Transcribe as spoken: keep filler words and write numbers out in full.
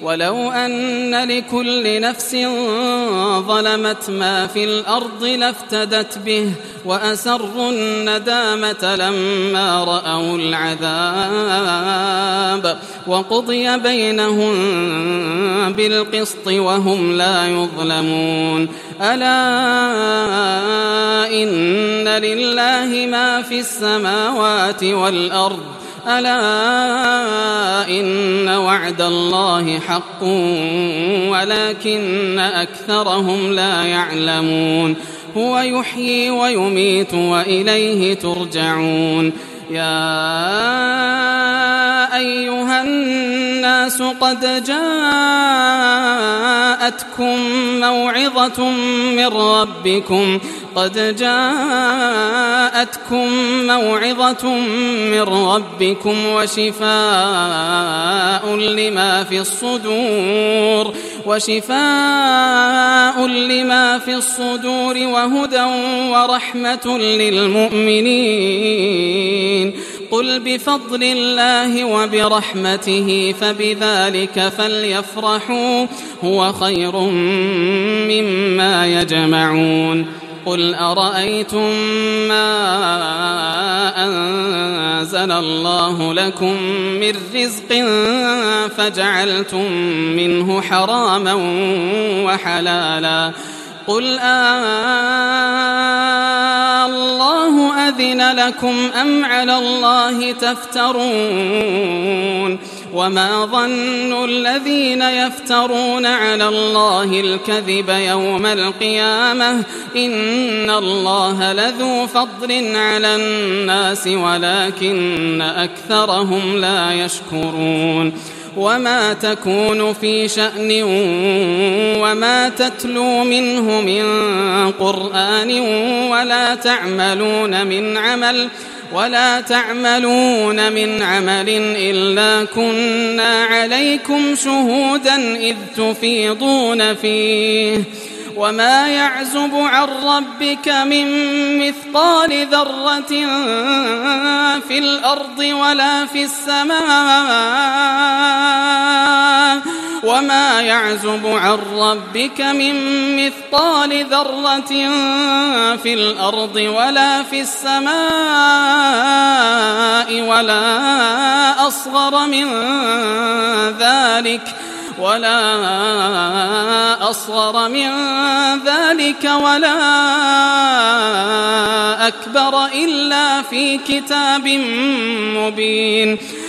ولو أن لكل نفس ظلمت ما في الأرض لافتدت به وأسروا الندامة لما رأوا العذاب وقضي بينهم بالقسط وهم لا يظلمون. ألا إن لله ما في السماوات والأرض ألا إن وعد الله حق ولكن أكثرهم لا يعلمون. هو يحيي ويميت وإليه ترجعون. يا أيها الناس قد جاءتكم موعظة من ربكم قد جاءتكم موعظة من ربكم وشفاء لما في الصدور وشفاء لما في الصدور وهدى ورحمة للمؤمنين. قل بفضل الله وبرحمته فبذلك فليفرحوا هو خير مما يجمعون. قل أرأيتم ما أنزل الله لكم من رزق فجعلتم منه حراما وحلالا قل آه الله أذن لكم أم على الله تفترون. وما ظن الذين يفترون على الله الكذب يوم القيامة إن الله لذو فضل على الناس ولكن أكثرهم لا يشكرون. وما تكون في شأن وما تتلو منه من قرآن ولا تعملون من عمل ولا تعملون من عمل إلا كنا عليكم شهودا إذ تفيضون فيه. وما يعزب عن ربك من مثقال ذرة في الأرض ولا في السماء وما يعزب عن ربك من مثقال ذرة في الأرض ولا في السماء ولا أصغر من ذلك ولا أصغر من ذلك ولا أكبر إلا في كتاب مبين.